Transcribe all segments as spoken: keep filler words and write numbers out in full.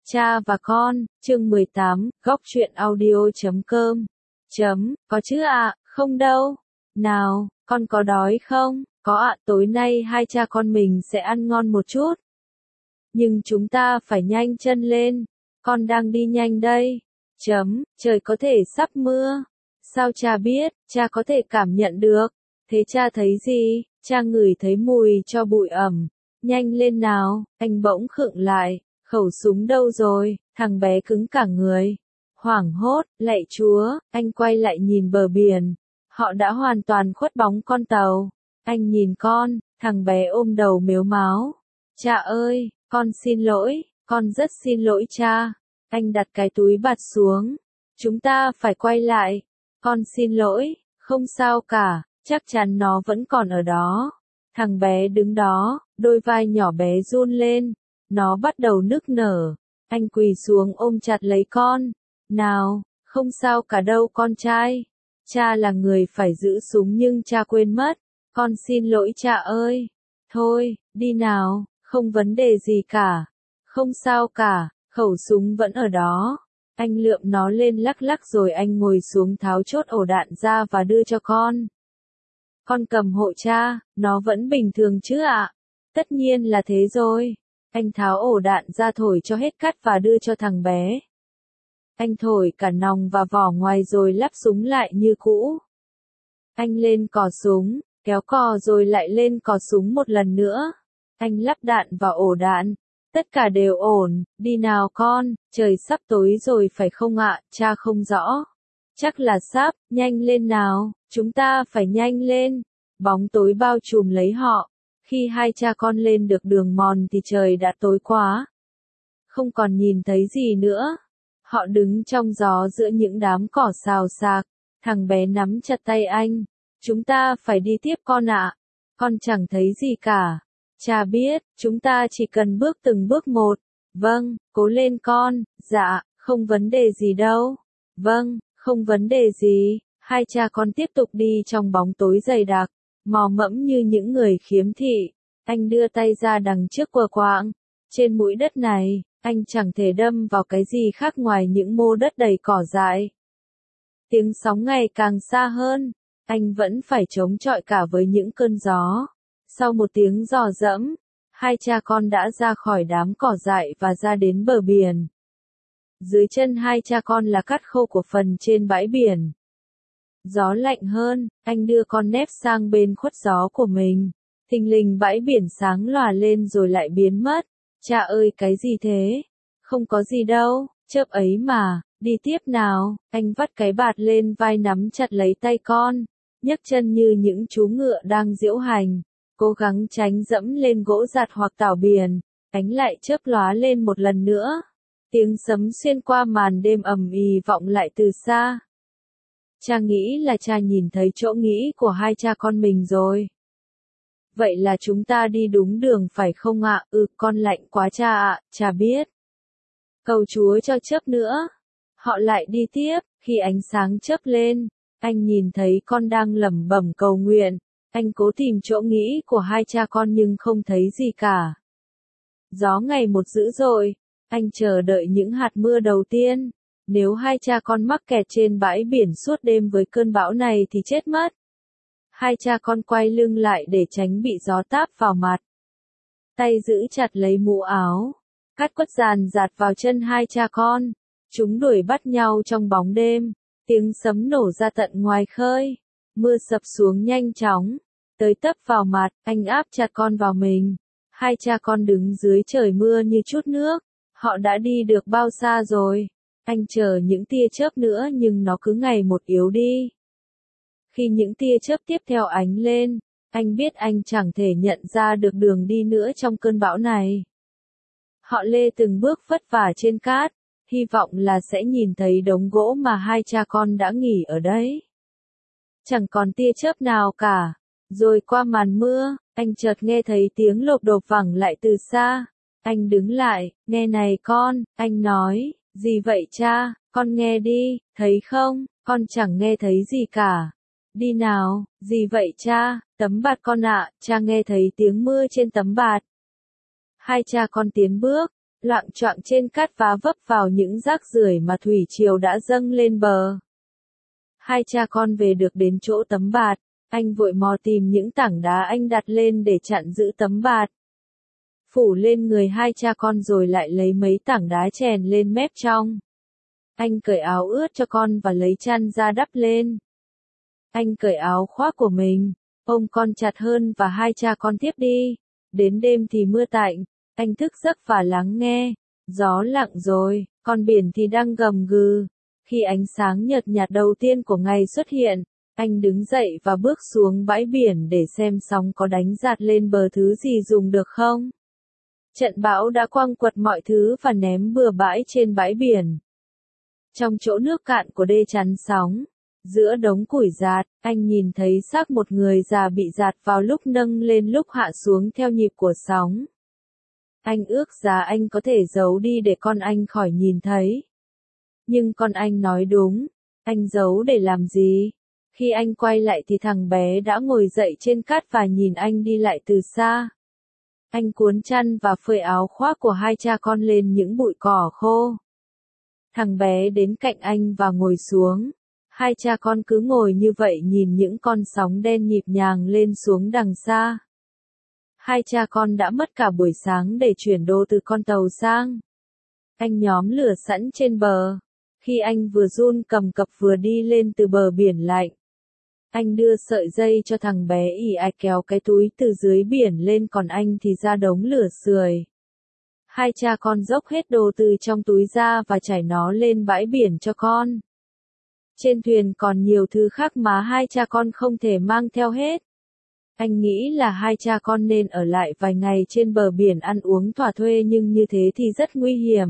Cha và con, chương mười tám, góc truyện audio chấm com. Chấm, có chứ ạ, à, không đâu. Nào, con có đói không? Có ạ, à, tối nay hai cha con mình sẽ ăn ngon một chút. Nhưng chúng ta phải nhanh chân lên, con đang đi nhanh đây. Chấm, trời có thể sắp mưa. Sao cha biết? Cha có thể cảm nhận được. Thế cha thấy gì? Cha ngửi thấy mùi cho bụi ẩm. Nhanh lên nào, anh bỗng khựng lại. Khẩu súng đâu rồi? Thằng bé cứng cả người. Hoảng hốt, lạy Chúa, anh quay lại nhìn bờ biển. Họ đã hoàn toàn khuất bóng con tàu. Anh nhìn con, thằng bé ôm đầu mếu máo. Cha ơi, con xin lỗi, con rất xin lỗi cha. Anh đặt cái túi bạt xuống. Chúng ta phải quay lại. Con xin lỗi, không sao cả, chắc chắn nó vẫn còn ở đó. Thằng bé đứng đó, đôi vai nhỏ bé run lên. Nó bắt đầu nức nở. Anh quỳ xuống ôm chặt lấy con. Nào, không sao cả đâu con trai. Cha là người phải giữ súng nhưng cha quên mất. Con xin lỗi cha ơi. Thôi, đi nào, không vấn đề gì cả. Không sao cả, khẩu súng vẫn ở đó. Anh lượm nó lên lắc lắc rồi anh ngồi xuống tháo chốt ổ đạn ra và đưa cho con. Con cầm hộ cha, nó vẫn bình thường chứ ạ? Tất nhiên là thế rồi. Anh tháo ổ đạn ra thổi cho hết cát và đưa cho thằng bé. Anh thổi cả nòng và vỏ ngoài rồi lắp súng lại như cũ. Anh lên cò súng, kéo cò rồi lại lên cò súng một lần nữa. Anh lắp đạn vào ổ đạn. Tất cả đều ổn, đi nào con, trời sắp tối rồi phải không ạ, cha không rõ. Chắc là sắp, nhanh lên nào, chúng ta phải nhanh lên. Bóng tối bao trùm lấy họ. Khi hai cha con lên được đường mòn thì trời đã tối quá. Không còn nhìn thấy gì nữa. Họ đứng trong gió giữa những đám cỏ xào xạc. Thằng bé nắm chặt tay anh. Chúng ta phải đi tiếp con ạ. Con chẳng thấy gì cả. Cha biết, chúng ta chỉ cần bước từng bước một. Vâng, cố lên con. Dạ, không vấn đề gì đâu. Vâng, không vấn đề gì. Hai cha con tiếp tục đi trong bóng tối dày đặc. Mò mẫm như những người khiếm thị. Anh đưa tay ra đằng trước quờ quạng. Trên mũi đất này, anh chẳng thể đâm vào cái gì khác ngoài những mô đất đầy cỏ dại. Tiếng sóng ngày càng xa hơn. Anh vẫn phải chống chọi cả với những cơn gió. Sau một tiếng rò rẫm, hai cha con đã ra khỏi đám cỏ dại và ra đến bờ biển. Dưới chân hai cha con là cát khô của phần trên bãi biển. Gió lạnh hơn, anh đưa con nép sang bên khuất gió của mình. Thình lình bãi biển sáng lòa lên rồi lại biến mất. Cha ơi cái gì thế? Không có gì đâu, chớp ấy mà, đi tiếp nào. Anh vắt cái bạt lên vai nắm chặt lấy tay con. Nhấc chân như những chú ngựa đang diễu hành. Cố gắng tránh dẫm lên gỗ giặt hoặc tảo biển. Ánh lại chớp lóa lên một lần nữa. Tiếng sấm xuyên qua màn đêm ầm ĩ vọng lại từ xa. Cha nghĩ là cha nhìn thấy chỗ nghĩ của hai cha con mình rồi. Vậy là chúng ta đi đúng đường phải không ạ? Ừ, con lạnh quá cha ạ, cha biết. Cầu Chúa cho chớp nữa. Họ lại đi tiếp, khi ánh sáng chớp lên, anh nhìn thấy con đang lẩm bẩm cầu nguyện. Anh cố tìm chỗ nghĩ của hai cha con nhưng không thấy gì cả. Gió ngày một dữ dội, anh chờ đợi những hạt mưa đầu tiên. Nếu hai cha con mắc kẹt trên bãi biển suốt đêm với cơn bão này thì chết mất. Hai cha con quay lưng lại để tránh bị gió táp vào mặt. Tay giữ chặt lấy mũ áo. Cát quất dàn dạt vào chân hai cha con. Chúng đuổi bắt nhau trong bóng đêm. Tiếng sấm nổ ra tận ngoài khơi. Mưa sập xuống nhanh chóng. Tới tấp vào mặt, anh áp chặt con vào mình. Hai cha con đứng dưới trời mưa như chút nước. Họ đã đi được bao xa rồi? Anh chờ những tia chớp nữa nhưng nó cứ ngày một yếu đi. Khi những tia chớp tiếp theo ánh lên, anh biết anh chẳng thể nhận ra được đường đi nữa trong cơn bão này. Họ lê từng bước vất vả trên cát, hy vọng là sẽ nhìn thấy đống gỗ mà hai cha con đã nghỉ ở đấy. Chẳng còn tia chớp nào cả. Rồi qua màn mưa, anh chợt nghe thấy tiếng lộp độp vẳng lại từ xa. Anh đứng lại, nghe này con, anh nói, gì vậy cha, con nghe đi, thấy không, con chẳng nghe thấy gì cả. Đi nào, gì vậy cha, tấm bạt con ạ, cha nghe thấy tiếng mưa trên tấm bạt. Hai cha con tiến bước, loạng choạng trên cát vá vấp vào những rác rưởi mà thủy triều đã dâng lên bờ. Hai cha con về được đến chỗ tấm bạt, anh vội mò tìm những tảng đá anh đặt lên để chặn giữ tấm bạt. Phủ lên người hai cha con rồi lại lấy mấy tảng đá chèn lên mép trong. Anh cởi áo ướt cho con và lấy chăn ra đắp lên. Anh cởi áo khoác của mình, ôm con chặt hơn và hai cha con tiếp đi. Đến đêm thì mưa tạnh, anh thức giấc và lắng nghe. Gió lặng rồi, con biển thì đang gầm gừ. Khi ánh sáng nhợt nhạt đầu tiên của ngày xuất hiện, anh đứng dậy và bước xuống bãi biển để xem sóng có đánh giạt lên bờ thứ gì dùng được không. Trận bão đã quăng quật mọi thứ và ném bừa bãi trên bãi biển. Trong chỗ nước cạn của đê chắn sóng, giữa đống củi giạt, anh nhìn thấy xác một người già bị giạt vào lúc nâng lên lúc hạ xuống theo nhịp của sóng. Anh ước giá anh có thể giấu đi để con anh khỏi nhìn thấy. Nhưng con anh nói đúng, anh giấu để làm gì? Khi anh quay lại thì thằng bé đã ngồi dậy trên cát và nhìn anh đi lại từ xa. Anh cuốn chăn và phơi áo khoác của hai cha con lên những bụi cỏ khô. Thằng bé đến cạnh anh và ngồi xuống. Hai cha con cứ ngồi như vậy nhìn những con sóng đen nhịp nhàng lên xuống đằng xa. Hai cha con đã mất cả buổi sáng để chuyển đồ từ con tàu sang. Anh nhóm lửa sẵn trên bờ. Khi anh vừa run cầm cập vừa đi lên từ bờ biển lạnh. Anh đưa sợi dây cho thằng bé ỉ ạch kéo cái túi từ dưới biển lên, còn anh thì ra đống lửa sưởi. Hai cha con dốc hết đồ từ trong túi ra và trải nó lên bãi biển cho con. Trên thuyền còn nhiều thứ khác mà hai cha con không thể mang theo hết. Anh nghĩ là hai cha con nên ở lại vài ngày trên bờ biển ăn uống thỏa thuê, nhưng như thế thì rất nguy hiểm.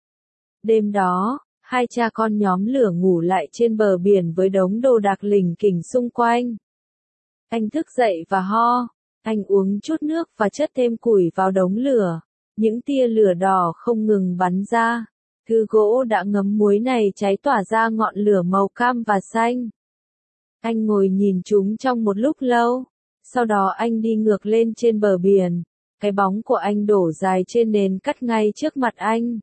Đêm đó, hai cha con nhóm lửa ngủ lại trên bờ biển với đống đồ đạc lỉnh kỉnh xung quanh. Anh thức dậy và ho. Anh uống chút nước và chất thêm củi vào đống lửa. Những tia lửa đỏ không ngừng bắn ra. Thứ gỗ đã ngấm muối này cháy tỏa ra ngọn lửa màu cam và xanh. Anh ngồi nhìn chúng trong một lúc lâu. Sau đó anh đi ngược lên trên bờ biển. Cái bóng của anh đổ dài trên nền cát ngay trước mặt anh.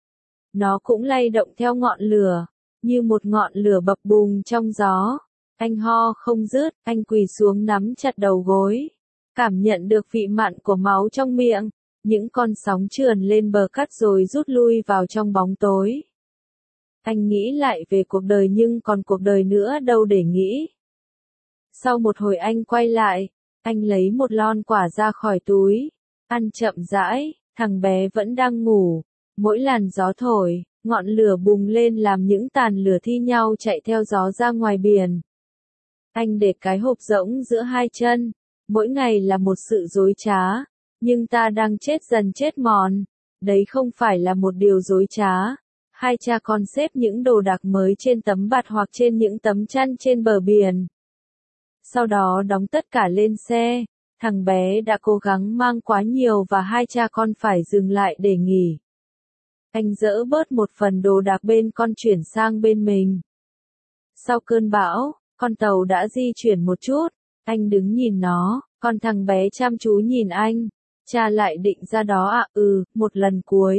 Nó cũng lay động theo ngọn lửa, như một ngọn lửa bập bùng trong gió. Anh ho không dứt, anh quỳ xuống nắm chặt đầu gối. Cảm nhận được vị mặn của máu trong miệng. Những con sóng trườn lên bờ cát rồi rút lui vào trong bóng tối. Anh nghĩ lại về cuộc đời, nhưng còn cuộc đời nữa đâu để nghĩ. Sau một hồi anh quay lại, anh lấy một lon quả ra khỏi túi, ăn chậm rãi, thằng bé vẫn đang ngủ. Mỗi làn gió thổi, ngọn lửa bùng lên làm những tàn lửa thi nhau chạy theo gió ra ngoài biển. Anh để cái hộp rỗng giữa hai chân. Mỗi ngày là một sự dối trá, nhưng ta đang chết dần chết mòn. Đấy không phải là một điều dối trá. Hai cha con xếp những đồ đạc mới trên tấm bạt hoặc trên những tấm chăn trên bờ biển. Sau đó đóng tất cả lên xe. Thằng bé đã cố gắng mang quá nhiều và hai cha con phải dừng lại để nghỉ. Anh dỡ bớt một phần đồ đạc bên con chuyển sang bên mình. Sau cơn bão, con tàu đã di chuyển một chút. Anh đứng nhìn nó, còn thằng bé chăm chú nhìn anh. Cha lại định ra đó ạ, à, ừ, một lần cuối.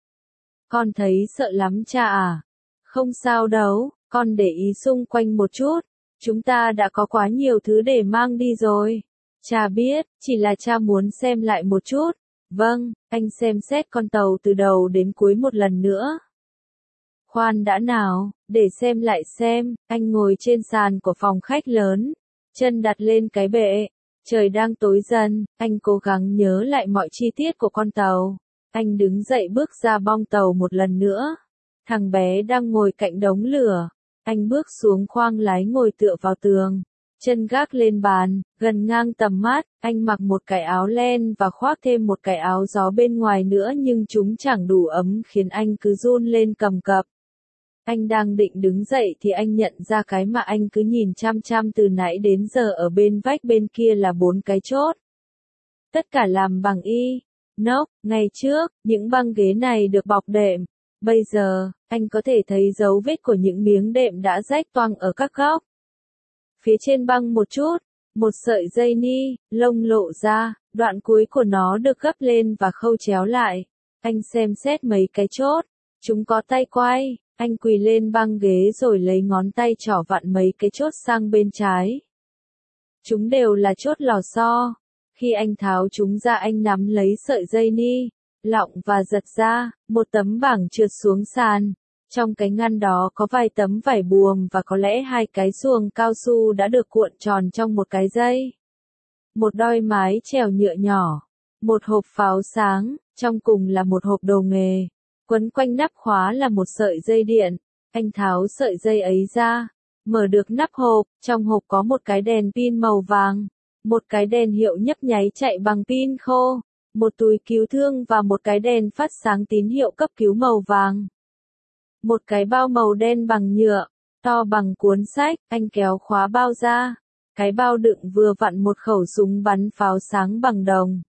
Con thấy sợ lắm cha à? Không sao đâu, con để ý xung quanh một chút. Chúng ta đã có quá nhiều thứ để mang đi rồi. Cha biết, chỉ là cha muốn xem lại một chút. Vâng, anh xem xét con tàu từ đầu đến cuối một lần nữa. Khoan đã nào, để xem lại xem. Anh ngồi trên sàn của phòng khách lớn, chân đặt lên cái bệ. Trời đang tối dần, anh cố gắng nhớ lại mọi chi tiết của con tàu. Anh đứng dậy bước ra bong tàu một lần nữa. Thằng bé đang ngồi cạnh đống lửa. Anh bước xuống khoang lái ngồi tựa vào tường. Chân gác lên bàn, gần ngang tầm mắt. Anh mặc một cái áo len và khoác thêm một cái áo gió bên ngoài nữa, nhưng chúng chẳng đủ ấm khiến anh cứ run lên cầm cập. Anh đang định đứng dậy thì anh nhận ra cái mà anh cứ nhìn chăm chăm từ nãy đến giờ ở bên vách bên kia là bốn cái chốt. Tất cả làm bằng y nóc. Ngày trước, những băng ghế này được bọc đệm. Bây giờ, anh có thể thấy dấu vết của những miếng đệm đã rách toang ở các góc. Phía trên băng một chút, một sợi dây ni lông lộ ra, đoạn cuối của nó được gấp lên và khâu chéo lại. Anh xem xét mấy cái chốt. Chúng có tay quay. Anh quỳ lên băng ghế rồi lấy ngón tay trỏ vặn mấy cái chốt sang bên trái. Chúng đều là chốt lò xo. Khi anh tháo chúng ra anh nắm lấy sợi dây ni lọng và giật ra, một tấm bảng trượt xuống sàn. Trong cái ngăn đó có vài tấm vải buồm và có lẽ hai cái xuồng cao su đã được cuộn tròn trong một cái dây. Một đoi mái chèo nhựa nhỏ. Một hộp pháo sáng, trong cùng là một hộp đồ nghề. Quấn quanh nắp khóa là một sợi dây điện. Anh tháo sợi dây ấy ra, mở được nắp hộp, trong hộp có một cái đèn pin màu vàng, một cái đèn hiệu nhấp nháy chạy bằng pin khô, một túi cứu thương và một cái đèn phát sáng tín hiệu cấp cứu màu vàng. Một cái bao màu đen bằng nhựa, to bằng cuốn sách, anh kéo khóa bao ra. Cái bao đựng vừa vặn một khẩu súng bắn pháo sáng bằng đồng.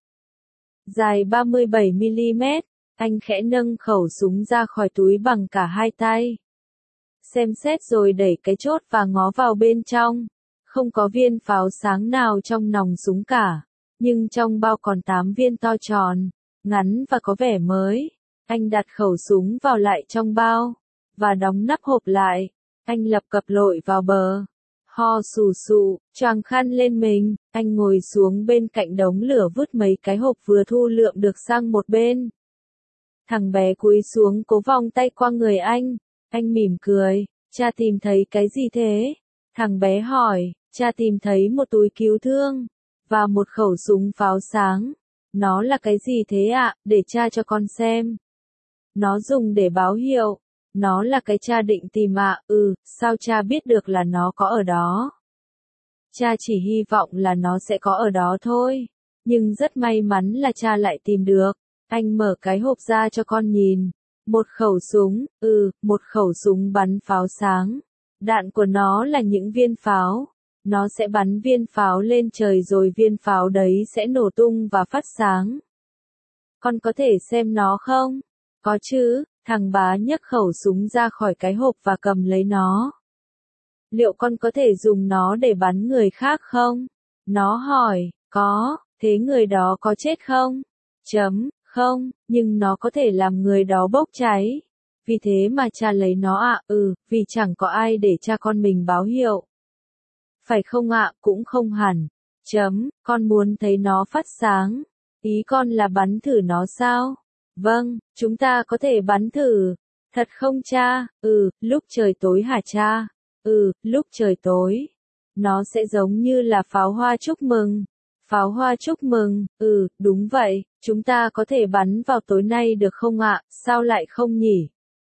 Dài ba mươi bảy mi li mét, anh khẽ nâng khẩu súng ra khỏi túi bằng cả hai tay. Xem xét rồi đẩy cái chốt và ngó vào bên trong. Không có viên pháo sáng nào trong nòng súng cả. Nhưng trong bao còn tám viên to tròn, ngắn và có vẻ mới. Anh đặt khẩu súng vào lại trong bao, và đóng nắp hộp lại. Anh lập cập lội vào bờ. Ho sù sụ, choàng khăn lên mình, anh ngồi xuống bên cạnh đống lửa vứt mấy cái hộp vừa thu lượm được sang một bên. Thằng bé cúi xuống cố vòng tay qua người anh. Anh mỉm cười, cha tìm thấy cái gì thế? Thằng bé hỏi, cha tìm thấy một túi cứu thương, và một khẩu súng pháo sáng. Nó là cái gì thế ạ, để cha cho con xem. Nó dùng để báo hiệu. Nó là cái cha định tìm ạ, ừ, sao cha biết được là nó có ở đó? Cha chỉ hy vọng là nó sẽ có ở đó thôi. Nhưng rất may mắn là cha lại tìm được. Anh mở cái hộp ra cho con nhìn. Một khẩu súng, ừ, một khẩu súng bắn pháo sáng. Đạn của nó là những viên pháo. Nó sẽ bắn viên pháo lên trời rồi viên pháo đấy sẽ nổ tung và phát sáng. Con có thể xem nó không? Có chứ, thằng bá nhấc khẩu súng ra khỏi cái hộp và cầm lấy nó. Liệu con có thể dùng nó để bắn người khác không? Nó hỏi, có, thế người đó có chết không? Chấm, không, nhưng nó có thể làm người đó bốc cháy. Vì thế mà cha lấy nó ạ, à, ừ, vì chẳng có ai để cha con mình báo hiệu. Phải không ạ, à, cũng không hẳn. Chấm, con muốn thấy nó phát sáng. Ý con là bắn thử nó sao? Vâng, chúng ta có thể bắn thử. Thật không cha? Ừ, lúc trời tối hả cha? Ừ, lúc trời tối. Nó sẽ giống như là pháo hoa chúc mừng. Pháo hoa chúc mừng, ừ, đúng vậy, chúng ta có thể bắn vào tối nay được không ạ, sao lại không nhỉ?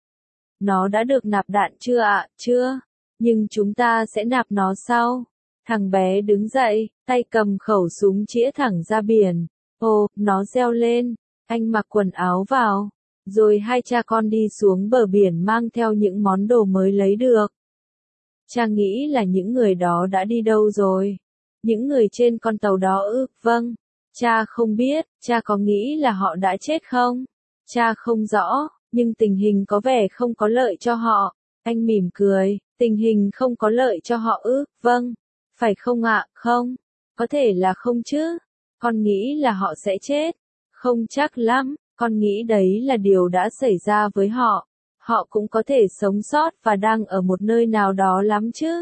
Nó đã được nạp đạn chưa ạ, chưa? Nhưng chúng ta sẽ nạp nó sau. Thằng bé đứng dậy, tay cầm khẩu súng chĩa thẳng ra biển. Ồ, nó reo lên. Anh mặc quần áo vào. Rồi hai cha con đi xuống bờ biển mang theo những món đồ mới lấy được. Cha nghĩ là những người đó đã đi đâu rồi? Những người trên con tàu đó ư? Vâng. Cha không biết, cha có nghĩ là họ đã chết không? Cha không rõ, nhưng tình hình có vẻ không có lợi cho họ. Anh mỉm cười, tình hình không có lợi cho họ ư? Vâng. Phải không ạ? Không. Có thể là không chứ. Con nghĩ là họ sẽ chết. Không chắc lắm, con nghĩ đấy là điều đã xảy ra với họ. Họ cũng có thể sống sót và đang ở một nơi nào đó lắm chứ.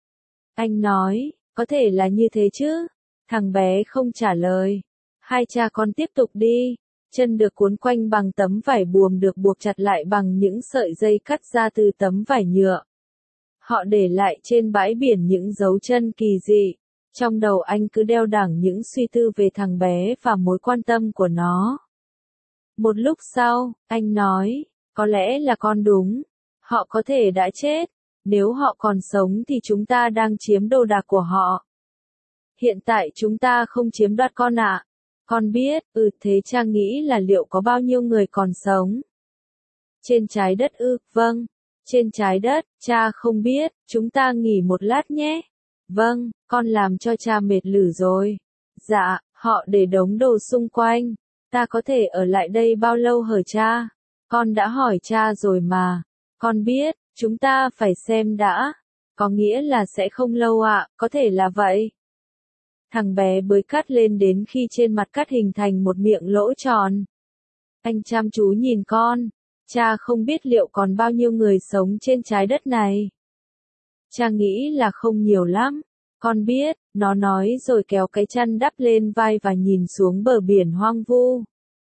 Anh nói, có thể là như thế chứ. Thằng bé không trả lời. Hai cha con tiếp tục đi. Chân được cuốn quanh bằng tấm vải buồm được buộc chặt lại bằng những sợi dây cắt ra từ tấm vải nhựa. Họ để lại trên bãi biển những dấu chân kỳ dị. Trong đầu anh cứ đeo đẳng những suy tư về thằng bé và mối quan tâm của nó. Một lúc sau, anh nói, có lẽ là con đúng. Họ có thể đã chết. Nếu họ còn sống thì chúng ta đang chiếm đồ đạc của họ. Hiện tại chúng ta không chiếm đoạt con ạ. À. Con biết, ừ thế cha nghĩ là liệu có bao nhiêu người còn sống? Trên trái đất ư, vâng. Trên trái đất, cha không biết, chúng ta nghỉ một lát nhé. Vâng, con làm cho cha mệt lử rồi. Dạ, họ để đống đồ xung quanh. Ta có thể ở lại đây bao lâu hả cha? Con đã hỏi cha rồi mà. Con biết, chúng ta phải xem đã. Có nghĩa là sẽ không lâu ạ, à, có thể là vậy. Thằng bé bới cát lên đến khi trên mặt cát hình thành một miệng lỗ tròn. Anh chăm chú nhìn con. Cha không biết liệu còn bao nhiêu người sống trên trái đất này. Cha nghĩ là không nhiều lắm. Con biết, nó nói rồi kéo cái chăn đắp lên vai và nhìn xuống bờ biển hoang vu.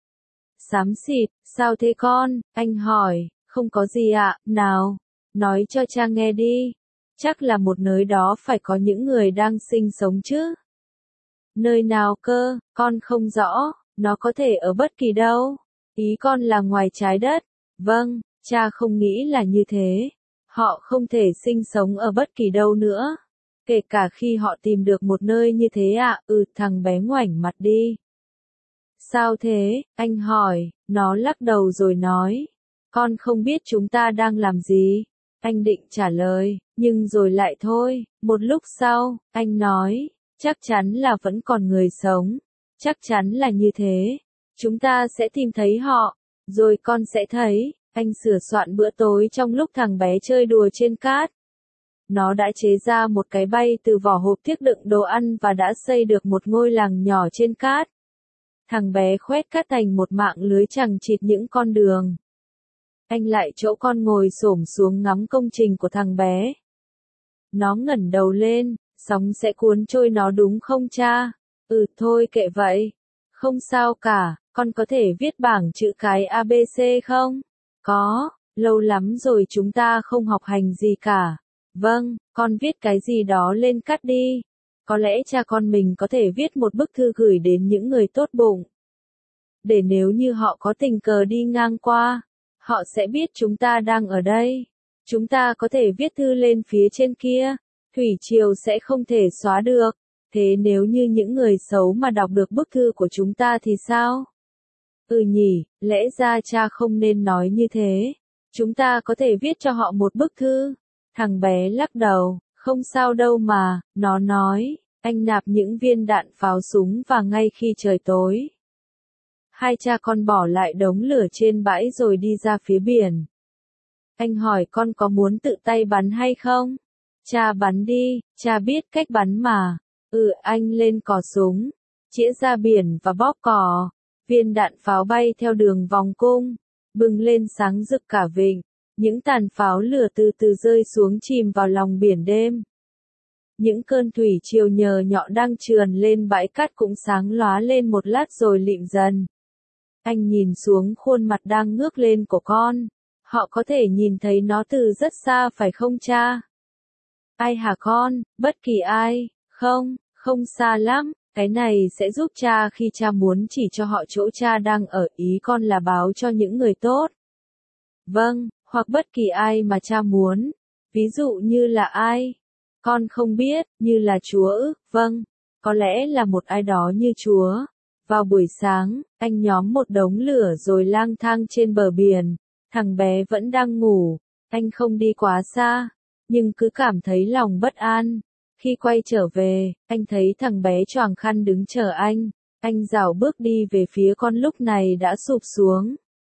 Xám xịt, sao thế con? Anh hỏi. Không có gì ạ, nào. Nói cho cha nghe đi. Chắc là một nơi đó phải có những người đang sinh sống chứ. Nơi nào cơ, con không rõ, nó có thể ở bất kỳ đâu. Ý con là ngoài trái đất. Vâng, cha không nghĩ là như thế. Họ không thể sinh sống ở bất kỳ đâu nữa. Kể cả khi họ tìm được một nơi như thế ạ, à, ừ, thằng bé ngoảnh mặt đi. Sao thế, anh hỏi, nó lắc đầu rồi nói. Con không biết chúng ta đang làm gì. Anh định trả lời, nhưng rồi lại thôi. Một lúc sau, anh nói, chắc chắn là vẫn còn người sống. Chắc chắn là như thế. Chúng ta sẽ tìm thấy họ. Rồi con sẽ thấy. Anh sửa soạn bữa tối trong lúc thằng bé chơi đùa trên cát. Nó đã chế ra một cái bay từ vỏ hộp thiếc đựng đồ ăn và đã xây được một ngôi làng nhỏ trên cát. Thằng bé khoét cát thành một mạng lưới chằng chịt những con đường. Anh lại chỗ con ngồi xổm xuống ngắm công trình của thằng bé. Nó ngẩng đầu lên, sóng sẽ cuốn trôi nó đúng không cha? Ừ thôi kệ vậy. Không sao cả, con có thể viết bảng chữ cái a bê xê không? Có, lâu lắm rồi chúng ta không học hành gì cả. Vâng, con viết cái gì đó lên cát đi. Có lẽ cha con mình có thể viết một bức thư gửi đến những người tốt bụng. Để nếu như họ có tình cờ đi ngang qua, họ sẽ biết chúng ta đang ở đây. Chúng ta có thể viết thư lên phía trên kia. Thủy triều sẽ không thể xóa được. Thế nếu như những người xấu mà đọc được bức thư của chúng ta thì sao? Ừ nhỉ, lẽ ra cha không nên nói như thế. Chúng ta có thể viết cho họ một bức thư. Thằng bé lắc đầu, không sao đâu mà, nó nói, anh nạp những viên đạn pháo súng và ngay khi trời tối. Hai cha con bỏ lại đống lửa trên bãi rồi đi ra phía biển. Anh hỏi con có muốn tự tay bắn hay không? Cha bắn đi, cha biết cách bắn mà. Ừ, anh lên cò súng, chĩa ra biển và bóp cò. Viên đạn pháo bay theo đường vòng cung, bừng lên sáng rực cả vịnh. Những tàn pháo lửa từ từ rơi xuống chìm vào lòng biển đêm. Những cơn thủy triều nhờ nhọ đang trườn lên bãi cát cũng sáng lóa lên một lát rồi lịm dần. Anh nhìn xuống khuôn mặt đang ngước lên của con. Họ có thể nhìn thấy nó từ rất xa phải không cha? Ai hả con? Bất kỳ ai? Không, không xa lắm. Cái này sẽ giúp cha khi cha muốn chỉ cho họ chỗ cha đang ở, ý con là báo cho những người tốt. Vâng, hoặc bất kỳ ai mà cha muốn. Ví dụ như là ai? Con không biết, như là Chúa ư? Vâng, có lẽ là một ai đó như Chúa. Vào buổi sáng, anh nhóm một đống lửa rồi lang thang trên bờ biển. Thằng bé vẫn đang ngủ. Anh không đi quá xa, nhưng cứ cảm thấy lòng bất an. Khi quay trở về, anh thấy thằng bé choàng khăn đứng chờ anh. Anh rảo bước đi về phía con lúc này đã sụp xuống.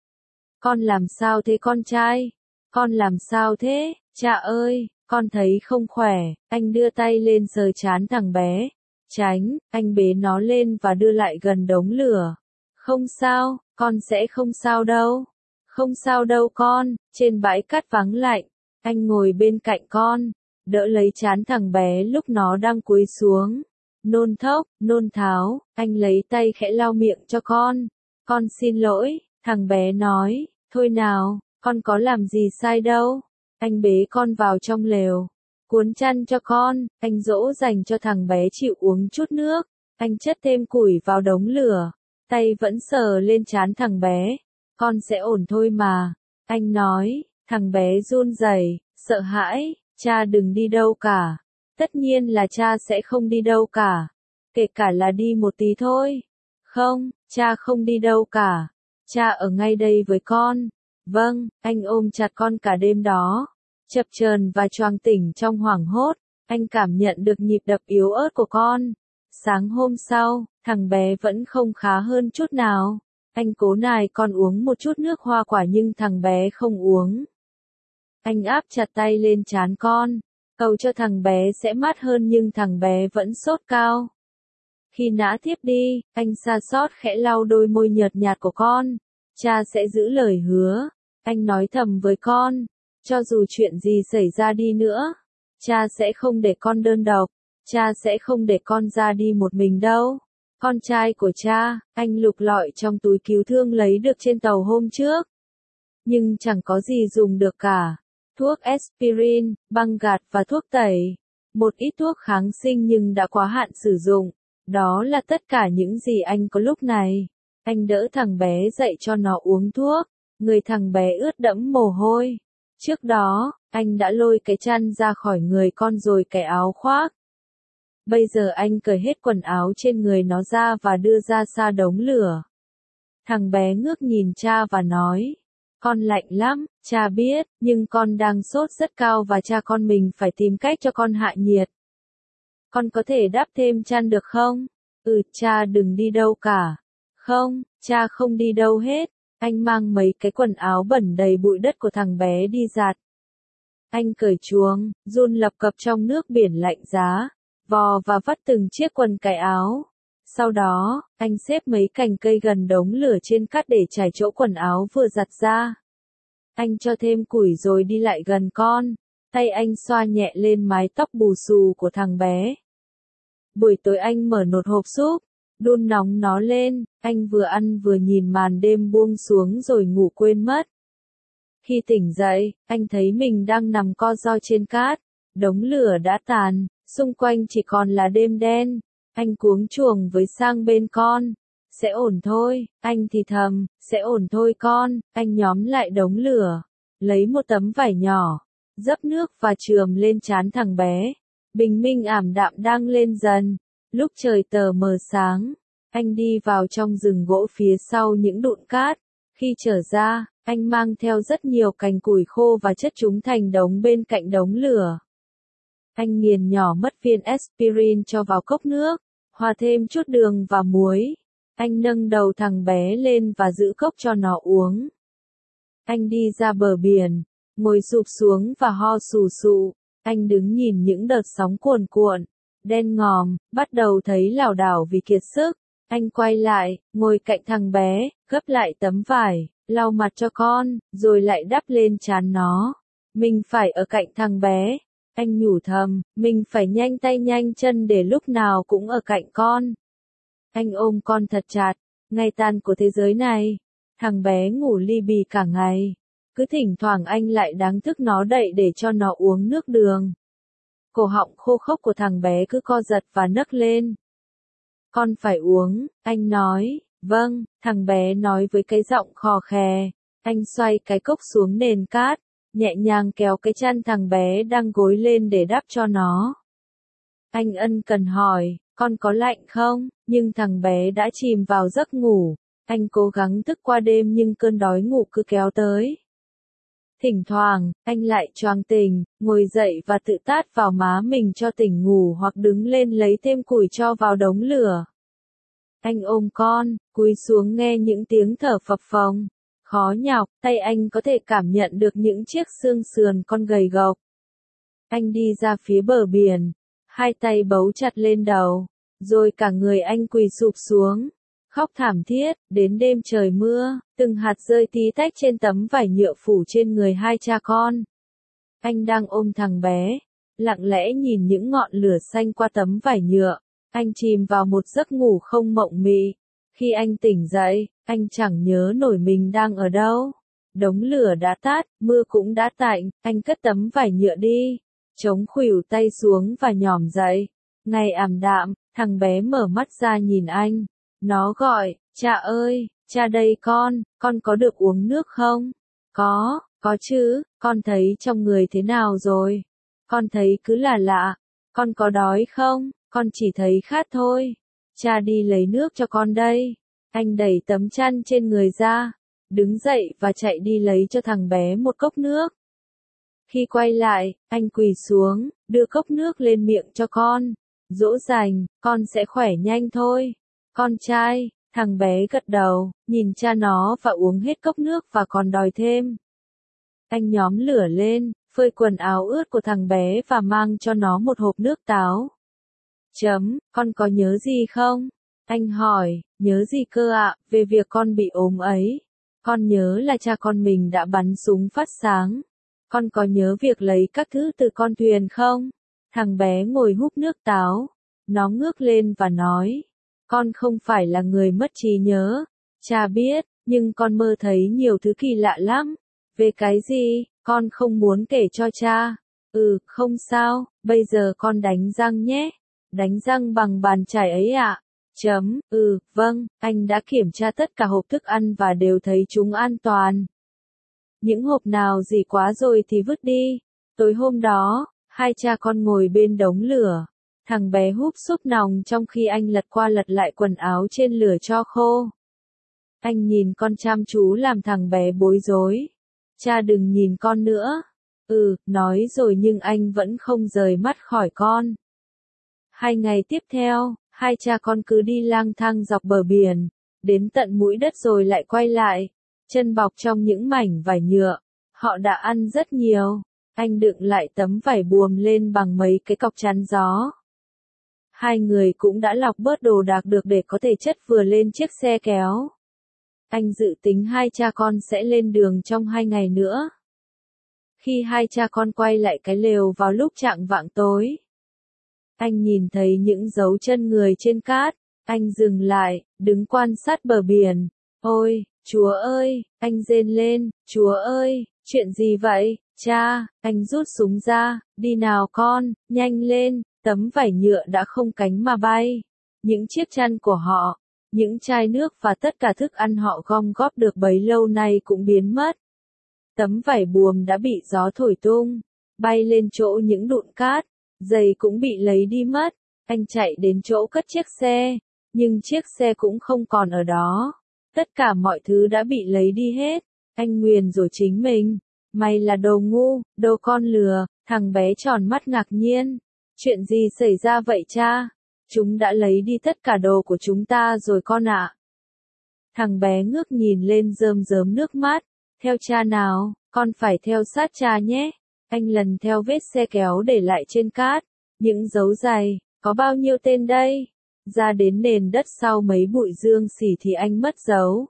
Con làm sao thế con trai? Con làm sao thế? Cha ơi, con thấy không khỏe. Anh đưa tay lên sờ trán thằng bé. Tránh, anh bế nó lên và đưa lại gần đống lửa. Không sao, con sẽ không sao đâu. Không sao đâu con, trên bãi cát vắng lạnh. Anh ngồi bên cạnh con, đỡ lấy trán thằng bé lúc nó đang cúi xuống. Nôn thốc, nôn tháo, anh lấy tay khẽ lau miệng cho con. Con xin lỗi, thằng bé nói, thôi nào, con có làm gì sai đâu. Anh bế con vào trong lều, cuốn chăn cho con, anh dỗ dành cho thằng bé chịu uống chút nước. Anh chất thêm củi vào đống lửa, tay vẫn sờ lên trán thằng bé. Con sẽ ổn thôi mà, anh nói. Thằng bé run rẩy, sợ hãi, cha đừng đi đâu cả. Tất nhiên là cha sẽ không đi đâu cả, kể cả là đi một tí thôi. Không, cha không đi đâu cả. Cha ở ngay đây với con. Vâng, anh ôm chặt con cả đêm đó. Chập chờn và choàng tỉnh trong hoảng hốt, anh cảm nhận được nhịp đập yếu ớt của con. Sáng hôm sau, thằng bé vẫn không khá hơn chút nào. Anh cố nài con uống một chút nước hoa quả nhưng thằng bé không uống. Anh áp chặt tay lên trán con, cầu cho thằng bé sẽ mát hơn nhưng thằng bé vẫn sốt cao. Khi nã thiếp đi, anh sa sót khẽ lau đôi môi nhợt nhạt của con. cha sẽ giữ lời hứa. Anh nói thầm với con, cho dù chuyện gì xảy ra đi nữa, cha sẽ không để con đơn độc, cha sẽ không để con ra đi một mình đâu. Con trai của cha, anh lục lọi trong túi cứu thương lấy được trên tàu hôm trước. Nhưng chẳng có gì dùng được cả. Thuốc aspirin, băng gạc và thuốc tẩy. Một ít thuốc kháng sinh nhưng đã quá hạn sử dụng. Đó là tất cả những gì anh có lúc này. Anh đỡ thằng bé dậy cho nó uống thuốc. Người thằng bé ướt đẫm mồ hôi. Trước đó, anh đã lôi cái chăn ra khỏi người con rồi cởi áo khoác. Bây giờ anh cởi hết quần áo trên người nó ra và đưa ra xa đống lửa. Thằng bé ngước nhìn cha và nói, con lạnh lắm, cha biết, nhưng con đang sốt rất cao và cha con mình phải tìm cách cho con hạ nhiệt. Con có thể đắp thêm chăn được không? Ừ, cha đừng đi đâu cả. Không, cha không đi đâu hết. Anh mang mấy cái quần áo bẩn đầy bụi đất của thằng bé đi giặt. Anh cởi chuồng, run lập cập trong nước biển lạnh giá, vò và vắt từng chiếc quần cài áo. Sau đó, anh xếp mấy cành cây gần đống lửa trên cát để trải chỗ quần áo vừa giặt ra. Anh cho thêm củi rồi đi lại gần con, tay anh xoa nhẹ lên mái tóc bù xù của thằng bé. Buổi tối anh mở nồi hộp súp, đun nóng nó lên, anh vừa ăn vừa nhìn màn đêm buông xuống rồi ngủ quên mất. Khi tỉnh dậy, anh thấy mình đang nằm co ro trên cát, đống lửa đã tàn, xung quanh chỉ còn là đêm đen. Anh cuống chuồng với sang bên con. Sẽ ổn thôi, anh thì thầm, sẽ ổn thôi con. Anh nhóm lại đống lửa, lấy một tấm vải nhỏ, dấp nước và chườm lên trán thằng bé. Bình minh ảm đạm đang lên dần. Lúc trời tờ mờ sáng, anh đi vào trong rừng gỗ phía sau những đụn cát. Khi trở ra, anh mang theo rất nhiều cành củi khô và chất chúng thành đống bên cạnh đống lửa. Anh nghiền nhỏ mất viên aspirin cho vào cốc nước, hòa thêm chút đường và muối. Anh nâng đầu thằng bé lên và giữ cốc cho nó uống. Anh đi ra bờ biển, ngồi sụp xuống và ho sù sụ. Anh đứng nhìn những đợt sóng cuồn cuộn, đen ngòm, bắt đầu thấy lảo đảo vì kiệt sức. Anh quay lại, ngồi cạnh thằng bé, gấp lại tấm vải, lau mặt cho con, rồi lại đắp lên trán nó. Mình phải ở cạnh thằng bé. Anh nhủ thầm, mình phải nhanh tay nhanh chân để lúc nào cũng ở cạnh con. Anh ôm con thật chặt, ngày tàn của thế giới này. Thằng bé ngủ li bì cả ngày. Cứ thỉnh thoảng anh lại đánh thức nó dậy để cho nó uống nước đường. Cổ họng khô khốc của thằng bé cứ co giật và nấc lên. Con phải uống, anh nói. Vâng, thằng bé nói với cái giọng khò khè. Anh xoay cái cốc xuống nền cát, nhẹ nhàng kéo cái chăn thằng bé đang gối lên để đắp cho nó. Anh ân cần hỏi, con có lạnh không? Nhưng thằng bé đã chìm vào giấc ngủ. Anh cố gắng thức qua đêm nhưng cơn đói ngủ cứ kéo tới. Thỉnh thoảng, anh lại choàng tỉnh, ngồi dậy và tự tát vào má mình cho tỉnh ngủ hoặc đứng lên lấy thêm củi cho vào đống lửa. Anh ôm con, cúi xuống nghe những tiếng thở phập phồng. Khó nhọc, tay anh có thể cảm nhận được những chiếc xương sườn con gầy gộc. Anh đi ra phía bờ biển, hai tay bấu chặt lên đầu, rồi cả người anh quỳ sụp xuống, khóc thảm thiết. Đến đêm trời mưa, từng hạt rơi tí tách trên tấm vải nhựa phủ trên người hai cha con. Anh đang ôm thằng bé, lặng lẽ nhìn những ngọn lửa xanh qua tấm vải nhựa. Anh chìm vào một giấc ngủ không mộng mị. Khi anh tỉnh dậy, anh chẳng nhớ nổi mình đang ở đâu. Đống lửa đã tắt, mưa cũng đã tạnh, anh cất tấm vải nhựa đi, chống khuỷu tay xuống và nhòm dậy. Ngày ảm đạm, thằng bé mở mắt ra nhìn anh. Nó gọi, cha ơi, cha đây con, con có được uống nước không? Có, có chứ, con thấy trong người thế nào rồi? Con thấy cứ là lạ. Con có đói không? Con chỉ thấy khát thôi. Cha đi lấy nước cho con đây. Anh đẩy tấm chăn trên người ra, đứng dậy và chạy đi lấy cho thằng bé một cốc nước. Khi quay lại, anh quỳ xuống, đưa cốc nước lên miệng cho con. Dỗ dành, con sẽ khỏe nhanh thôi. Con trai, thằng bé gật đầu, nhìn cha nó và uống hết cốc nước và còn đòi thêm. Anh nhóm lửa lên, phơi quần áo ướt của thằng bé và mang cho nó một hộp nước táo. Chấm, con có nhớ gì không? Anh hỏi, nhớ gì cơ ạ, về việc con bị ốm ấy. Con nhớ là cha con mình đã bắn súng phát sáng. Con có nhớ việc lấy các thứ từ con thuyền không? Thằng bé ngồi húp nước táo. Nó ngước lên và nói. Con không phải là người mất trí nhớ. Cha biết, nhưng con mơ thấy nhiều thứ kỳ lạ lắm. Về cái gì, con không muốn kể cho cha. Ừ, không sao, bây giờ con đánh răng nhé. Đánh răng bằng bàn chải ấy ạ. Chấm, ừ, vâng, anh đã kiểm tra tất cả hộp thức ăn và đều thấy chúng an toàn. Những hộp nào dỉ quá rồi thì vứt đi. Tối hôm đó, hai cha con ngồi bên đống lửa. Thằng bé húp súp nòng trong khi anh lật qua lật lại quần áo trên lửa cho khô. Anh nhìn con chăm chú làm thằng bé bối rối. Cha đừng nhìn con nữa. Ừ, nói rồi nhưng anh vẫn không rời mắt khỏi con. Hai ngày tiếp theo, hai cha con cứ đi lang thang dọc bờ biển, đến tận mũi đất rồi lại quay lại, chân bọc trong những mảnh vải nhựa. Họ đã ăn rất nhiều. Anh đựng lại tấm vải buồm lên bằng mấy cái cọc chắn gió. Hai người cũng đã lọc bớt đồ đạc được để có thể chất vừa lên chiếc xe kéo. Anh dự tính hai cha con sẽ lên đường trong hai ngày nữa. Khi hai cha con quay lại cái lều vào lúc chạng vạng tối, anh nhìn thấy những dấu chân người trên cát. Anh dừng lại, đứng quan sát bờ biển. Ôi, Chúa ơi, anh rên lên, Chúa ơi, chuyện gì vậy, cha? Anh rút súng ra, đi nào con, nhanh lên. Tấm vải nhựa đã không cánh mà bay. Những chiếc chăn của họ, những chai nước và tất cả thức ăn họ gom góp được bấy lâu nay cũng biến mất. Tấm vải buồm đã bị gió thổi tung, bay lên chỗ những đụn cát, giày cũng bị lấy đi mất. Anh chạy đến chỗ cất chiếc xe, nhưng chiếc xe cũng không còn ở đó. Tất cả mọi thứ đã bị lấy đi hết. Anh nguyền rủa chính mình. Mày là đồ ngu, đồ con lừa. Thằng bé tròn mắt ngạc nhiên. Chuyện gì xảy ra vậy cha? Chúng đã lấy đi tất cả đồ của chúng ta rồi con ạ. Thằng bé ngước nhìn lên rơm rớm nước mắt. Theo cha nào, con phải theo sát cha nhé. Anh lần theo vết xe kéo để lại trên cát. Những dấu giày, có bao nhiêu tên đây? Ra đến nền đất sau mấy bụi dương xỉ thì anh mất dấu.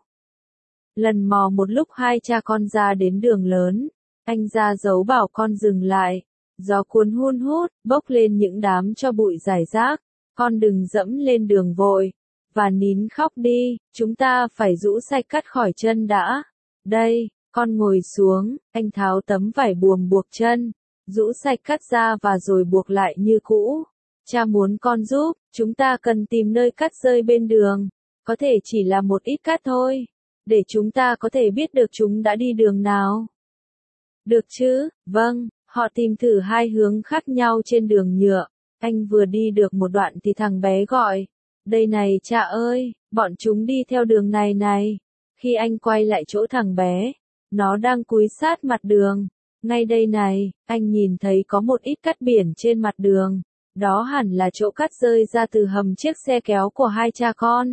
Lần mò một lúc hai cha con ra đến đường lớn. Anh ra dấu bảo con dừng lại. Gió cuốn hun hút, bốc lên những đám cho bụi rải rác. Con đừng dẫm lên đường vội. Và nín khóc đi, chúng ta phải rũ sạch cát khỏi chân đã. Đây, con ngồi xuống, anh tháo tấm vải buồm buộc chân. Rũ sạch cát ra và rồi buộc lại như cũ. Cha muốn con giúp, chúng ta cần tìm nơi cát rơi bên đường. Có thể chỉ là một ít cát thôi. Để chúng ta có thể biết được chúng đã đi đường nào. Được chứ, vâng. Họ tìm thử hai hướng khác nhau trên đường nhựa. Anh vừa đi được một đoạn thì thằng bé gọi. Đây này cha ơi, bọn chúng đi theo đường này này. Khi anh quay lại chỗ thằng bé, nó đang cúi sát mặt đường. Ngay đây này, anh nhìn thấy có một ít cát biển trên mặt đường. Đó hẳn là chỗ cát rơi ra từ hầm chiếc xe kéo của hai cha con.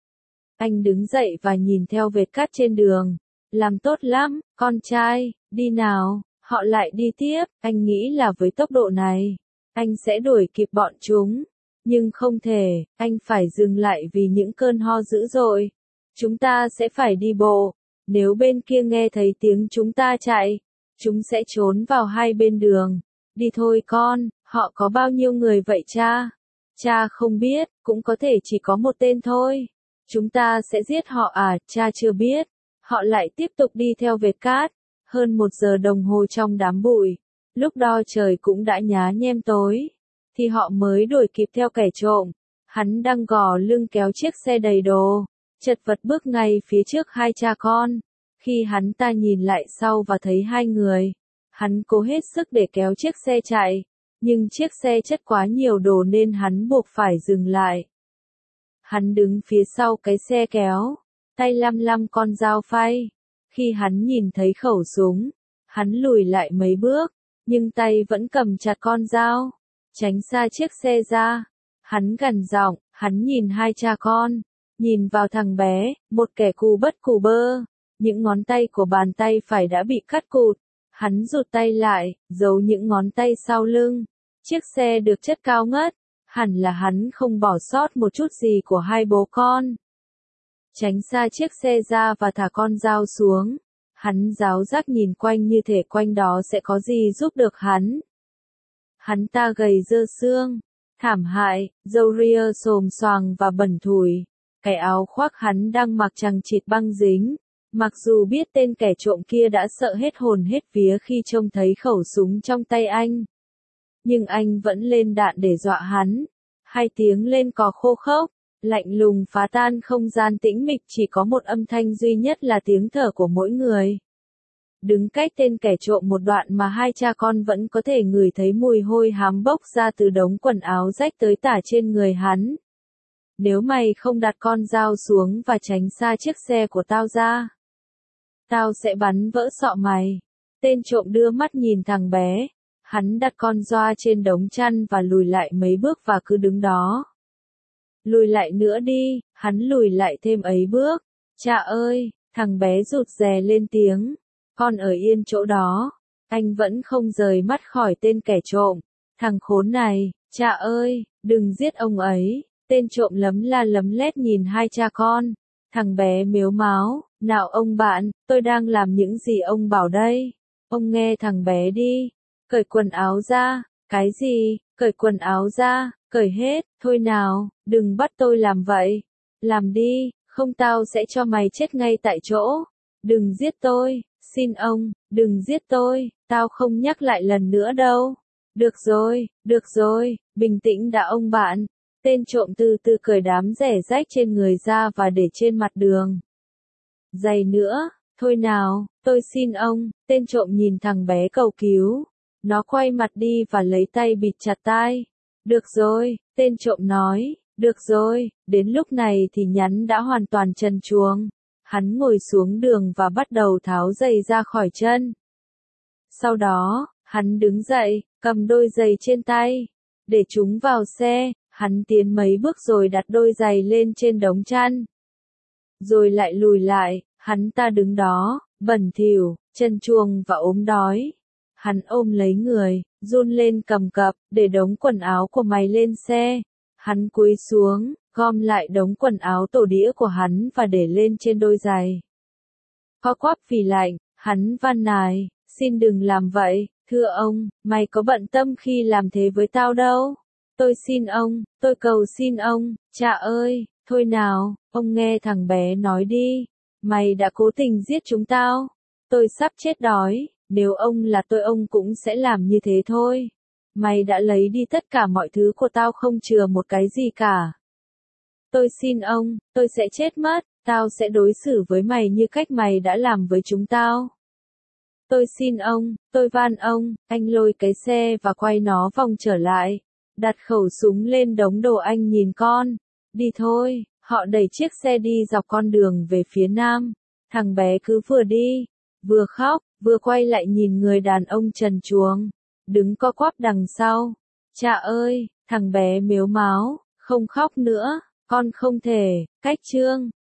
Anh đứng dậy và nhìn theo vệt cát trên đường. Làm tốt lắm, con trai, đi nào. Họ lại đi tiếp, anh nghĩ là với tốc độ này, anh sẽ đuổi kịp bọn chúng. Nhưng không thể, anh phải dừng lại vì những cơn ho dữ dội. Chúng ta sẽ phải đi bộ. Nếu bên kia nghe thấy tiếng chúng ta chạy, chúng sẽ trốn vào hai bên đường. Đi thôi con, họ có bao nhiêu người vậy cha? Cha không biết, cũng có thể chỉ có một tên thôi. Chúng ta sẽ giết họ à, cha chưa biết. Họ lại tiếp tục đi theo vệt cát. Hơn một giờ đồng hồ trong đám bụi, lúc đó trời cũng đã nhá nhem tối, thì họ mới đuổi kịp theo kẻ trộm. Hắn đang gò lưng kéo chiếc xe đầy đồ, chật vật bước ngay phía trước hai cha con. Khi hắn ta nhìn lại sau và thấy hai người, hắn cố hết sức để kéo chiếc xe chạy, nhưng chiếc xe chất quá nhiều đồ nên hắn buộc phải dừng lại. Hắn đứng phía sau cái xe kéo, tay lăm lăm con dao phay. Khi hắn nhìn thấy khẩu súng, hắn lùi lại mấy bước, nhưng tay vẫn cầm chặt con dao, tránh xa chiếc xe ra. Hắn gằn giọng, hắn nhìn hai cha con, nhìn vào thằng bé, một kẻ cù bất cù bơ. Những ngón tay của bàn tay phải đã bị cắt cụt. Hắn rụt tay lại, giấu những ngón tay sau lưng. Chiếc xe được chất cao ngất, hẳn là hắn không bỏ sót một chút gì của hai bố con. tránh xa chiếc xe ra và thả con dao xuống. Hắn giáo giác nhìn quanh như thể quanh đó sẽ có gì giúp được hắn. Hắn ta gầy dơ xương, thảm hại, râu ria xồm xoàng và bẩn thủi. Cái áo khoác hắn đang mặc chằng chịt băng dính. Mặc dù biết tên kẻ trộm kia đã sợ hết hồn hết vía khi trông thấy khẩu súng trong tay anh. Nhưng anh vẫn lên đạn để dọa hắn. Hai tiếng lên cò khô khốc, lạnh lùng phá tan không gian tĩnh mịch, chỉ có một âm thanh duy nhất là tiếng thở của mỗi người. Đứng cách tên kẻ trộm một đoạn mà hai cha con vẫn có thể ngửi thấy mùi hôi hám bốc ra từ đống quần áo rách tới tả trên người hắn. Nếu mày không đặt con dao xuống và tránh xa chiếc xe của tao ra, tao sẽ bắn vỡ sọ mày. Tên trộm đưa mắt nhìn thằng bé. Hắn đặt con doa trên đống chăn và lùi lại mấy bước và cứ đứng đó. Lùi lại nữa đi, hắn lùi lại thêm ấy bước. Cha ơi, thằng bé rụt rè lên tiếng. Con ở yên chỗ đó. Anh vẫn không rời mắt khỏi tên kẻ trộm. Thằng khốn này, cha ơi, đừng giết ông ấy. Tên trộm lấm la lấm lét nhìn hai cha con. Thằng bé mếu máo, nào ông bạn, tôi đang làm những gì ông bảo đây. Ông nghe thằng bé đi. Cởi quần áo ra. Cái gì? Cởi quần áo ra, cởi hết, thôi nào, đừng bắt tôi làm vậy. Làm đi, không tao sẽ cho mày chết ngay tại chỗ. Đừng giết tôi, xin ông, đừng giết tôi, tao không nhắc lại lần nữa đâu. Được rồi, được rồi, bình tĩnh đã ông bạn. Tên trộm từ từ cởi đám rẻ rách trên người ra và để trên mặt đường. Giày nữa, thôi nào, tôi xin ông. Tên trộm nhìn thằng bé cầu cứu. Nó quay mặt đi và lấy tay bịt chặt tai. Được rồi, tên trộm nói, được rồi, đến lúc này thì nhắn đã hoàn toàn trần truồng. Hắn ngồi xuống đường và bắt đầu tháo giày ra khỏi chân. Sau đó, hắn đứng dậy, cầm đôi giày trên tay, để chúng vào xe, hắn tiến mấy bước rồi đặt đôi giày lên trên đống chăn. Rồi lại lùi lại, hắn ta đứng đó, bẩn thỉu, trần truồng và ốm đói. Hắn ôm lấy người, run lên cầm cập, để đống quần áo của mày lên xe. Hắn cúi xuống, gom lại đống quần áo tổ đĩa của hắn và để lên trên đôi giày. Co quắp vì lạnh, hắn van nài, xin đừng làm vậy, thưa ông, mày có bận tâm khi làm thế với tao đâu. Tôi xin ông, tôi cầu xin ông, cha ơi, thôi nào, ông nghe thằng bé nói đi. Mày đã cố tình giết chúng tao. Tôi sắp chết đói. Nếu ông là tôi ông cũng sẽ làm như thế thôi. Mày đã lấy đi tất cả mọi thứ của tao không chừa một cái gì cả. Tôi xin ông, tôi sẽ chết mất, tao sẽ đối xử với mày như cách mày đã làm với chúng tao. Tôi xin ông, tôi van ông, anh lôi cái xe và quay nó vòng trở lại. Đặt khẩu súng lên đống đồ anh nhìn con. Đi thôi, họ đẩy chiếc xe đi dọc con đường về phía nam. Thằng bé cứ vừa đi, vừa khóc, vừa quay lại nhìn người đàn ông trần truồng, đứng co quắp đằng sau. Cha ơi, thằng bé mếu máo, không khóc nữa, con không thể, cách chương.